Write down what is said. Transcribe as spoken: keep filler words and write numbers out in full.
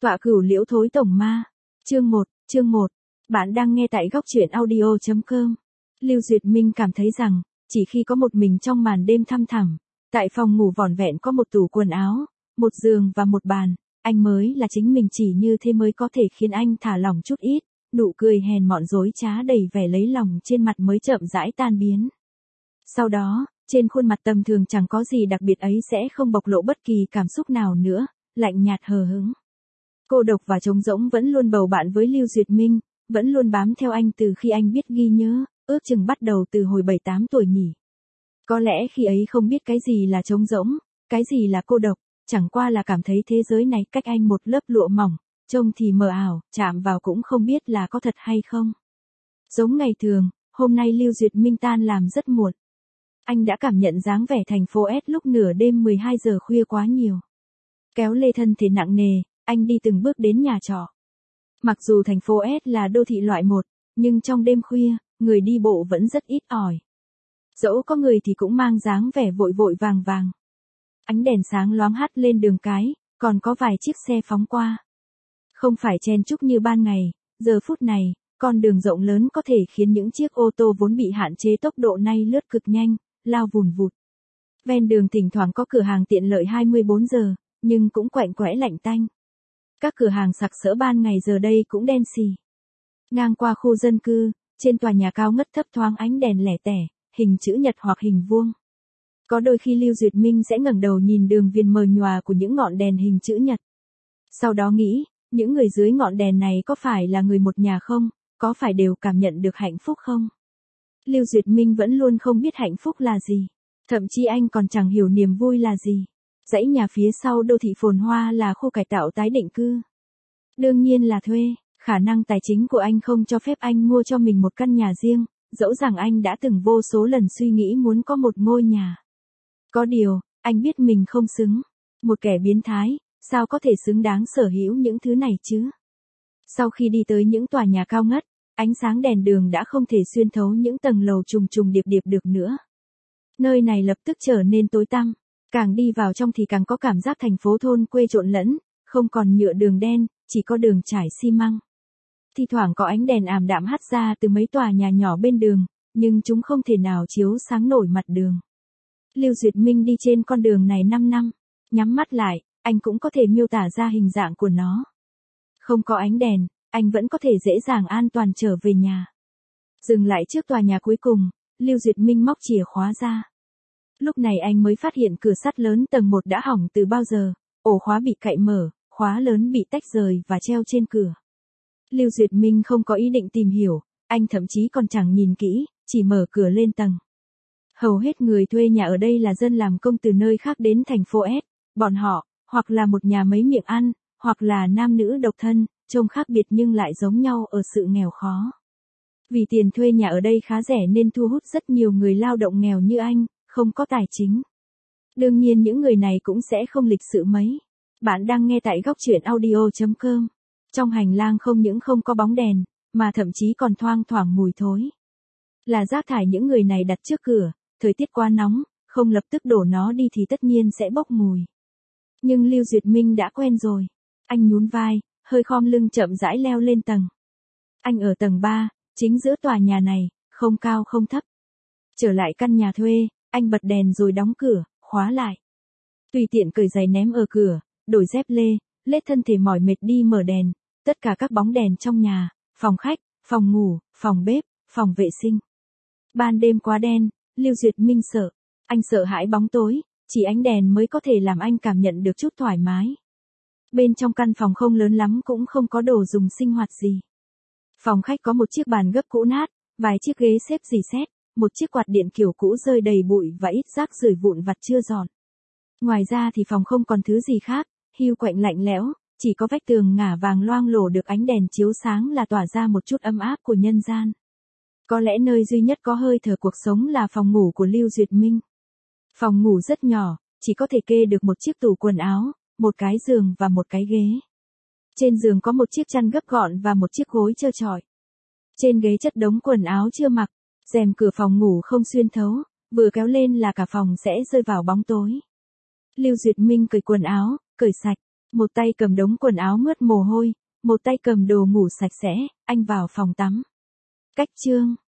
Tọa cửu liễu thối tổng ma. Chương một, chương một. Bạn đang nghe tại góc truyện audio chấm com. Lưu Duyệt Minh cảm thấy rằng, chỉ khi có một mình trong màn đêm thăm thẳm, tại phòng ngủ vỏn vẹn có một tủ quần áo, một giường và một bàn, anh mới là chính mình, chỉ như thế mới có thể khiến anh thả lỏng chút ít, nụ cười hèn mọn dối trá đầy vẻ lấy lòng trên mặt mới chậm rãi tan biến. Sau đó, trên khuôn mặt tầm thường chẳng có gì đặc biệt ấy sẽ không bộc lộ bất kỳ cảm xúc nào nữa, lạnh nhạt hờ hững. Cô độc và trống rỗng vẫn luôn bầu bạn với Lưu Duyệt Minh, vẫn luôn bám theo anh từ khi anh biết ghi nhớ, ước chừng bắt đầu từ hồi bảy tám tuổi nhỉ. Có lẽ khi ấy không biết cái gì là trống rỗng, cái gì là cô độc, chẳng qua là cảm thấy thế giới này cách anh một lớp lụa mỏng, trông thì mờ ảo, chạm vào cũng không biết là có thật hay không. Giống ngày thường, hôm nay Lưu Duyệt Minh tan làm rất muộn. Anh đã cảm nhận dáng vẻ thành phố S lúc nửa đêm mười hai giờ khuya quá nhiều. Kéo lê thân thể nặng nề, anh đi từng bước đến nhà trọ. Mặc dù thành phố S là đô thị loại một, nhưng trong đêm khuya, người đi bộ vẫn rất ít ỏi. Dẫu có người thì cũng mang dáng vẻ vội vội vàng vàng. Ánh đèn sáng loáng hắt lên đường cái, còn có vài chiếc xe phóng qua. Không phải chen chúc như ban ngày, giờ phút này, con đường rộng lớn có thể khiến những chiếc ô tô vốn bị hạn chế tốc độ nay lướt cực nhanh, lao vùn vụt. Ven đường thỉnh thoảng có cửa hàng tiện lợi hai mươi bốn giờ, nhưng cũng quạnh quẽ lạnh tanh. Các cửa hàng sặc sỡ ban ngày giờ đây cũng đen xì. Ngang qua khu dân cư, trên tòa nhà cao ngất thấp thoáng ánh đèn lẻ tẻ, hình chữ nhật hoặc hình vuông. Có đôi khi Lưu Duyệt Minh sẽ ngẩng đầu nhìn đường viền mờ nhòa của những ngọn đèn hình chữ nhật. Sau đó nghĩ, những người dưới ngọn đèn này có phải là người một nhà không, có phải đều cảm nhận được hạnh phúc không? Lưu Duyệt Minh vẫn luôn không biết hạnh phúc là gì. Thậm chí anh còn chẳng hiểu niềm vui là gì. Dãy nhà phía sau đô thị phồn hoa là khu cải tạo tái định cư. Đương nhiên là thuê, khả năng tài chính của anh không cho phép anh mua cho mình một căn nhà riêng, dẫu rằng anh đã từng vô số lần suy nghĩ muốn có một ngôi nhà. Có điều, anh biết mình không xứng. Một kẻ biến thái, sao có thể xứng đáng sở hữu những thứ này chứ? Sau khi đi tới những tòa nhà cao ngất, ánh sáng đèn đường đã không thể xuyên thấu những tầng lầu trùng trùng điệp điệp được nữa. Nơi này lập tức trở nên tối tăm. Càng đi vào trong thì càng có cảm giác thành phố thôn quê trộn lẫn, không còn nhựa đường đen, chỉ có đường trải xi măng. Thi thoảng có ánh đèn ảm đạm hắt ra từ mấy tòa nhà nhỏ bên đường, nhưng chúng không thể nào chiếu sáng nổi mặt đường. Lưu Duyệt Minh đi trên con đường này năm năm, nhắm mắt lại, anh cũng có thể miêu tả ra hình dạng của nó. Không có ánh đèn, anh vẫn có thể dễ dàng an toàn trở về nhà. Dừng lại trước tòa nhà cuối cùng, Lưu Duyệt Minh móc chìa khóa ra. Lúc này anh mới phát hiện cửa sắt lớn tầng một đã hỏng từ bao giờ, ổ khóa bị cạy mở, khóa lớn bị tách rời và treo trên cửa. Lưu Duyệt Minh không có ý định tìm hiểu, anh thậm chí còn chẳng nhìn kỹ, chỉ mở cửa lên tầng. Hầu hết người thuê nhà ở đây là dân làm công từ nơi khác đến thành phố S, bọn họ, hoặc là một nhà mấy miệng ăn, hoặc là nam nữ độc thân, trông khác biệt nhưng lại giống nhau ở sự nghèo khó. Vì tiền thuê nhà ở đây khá rẻ nên thu hút rất nhiều người lao động nghèo như anh, không có tài chính. Đương nhiên những người này cũng sẽ không lịch sự mấy. Bạn đang nghe tại góc truyện audio chấm com. Trong hành lang không những không có bóng đèn, mà thậm chí còn thoang thoảng mùi thối. Là rác thải những người này đặt trước cửa, thời tiết quá nóng, không lập tức đổ nó đi thì tất nhiên sẽ bốc mùi. Nhưng Lưu Duyệt Minh đã quen rồi. Anh nhún vai, hơi khom lưng chậm rãi leo lên tầng. Anh ở tầng ba, chính giữa tòa nhà này, không cao không thấp. Trở lại căn nhà thuê, anh bật đèn rồi đóng cửa, khóa lại. Tùy tiện cởi giày ném ở cửa, đổi dép lê, lết thân thể mỏi mệt đi mở đèn, tất cả các bóng đèn trong nhà, phòng khách, phòng ngủ, phòng bếp, phòng vệ sinh. Ban đêm quá đen, Lưu Duyệt Minh sợ. Anh sợ hãi bóng tối, chỉ ánh đèn mới có thể làm anh cảm nhận được chút thoải mái. Bên trong căn phòng không lớn lắm cũng không có đồ dùng sinh hoạt gì. Phòng khách có một chiếc bàn gấp cũ nát, vài chiếc ghế xếp rỉ sét, một chiếc quạt điện kiểu cũ rơi đầy bụi và ít rác rưởi vụn vặt chưa dọn. Ngoài ra thì phòng không còn thứ gì khác, hiu quạnh lạnh lẽo, chỉ có vách tường ngả vàng loang lổ được ánh đèn chiếu sáng là tỏa ra một chút ấm áp của nhân gian. Có lẽ nơi duy nhất có hơi thở cuộc sống là phòng ngủ của Lưu Duyệt Minh. Phòng ngủ rất nhỏ, chỉ có thể kê được một chiếc tủ quần áo, một cái giường và một cái ghế. Trên giường có một chiếc chăn gấp gọn và một chiếc gối trơ trọi. Trên ghế chất đống quần áo chưa mặc, rèm cửa phòng ngủ không xuyên thấu, vừa kéo lên là cả phòng sẽ rơi vào bóng tối. Lưu Duyệt Minh cởi quần áo, cởi sạch, Một tay cầm đống quần áo mướt mồ hôi, một tay cầm đồ ngủ sạch sẽ, anh vào phòng tắm. Cách chương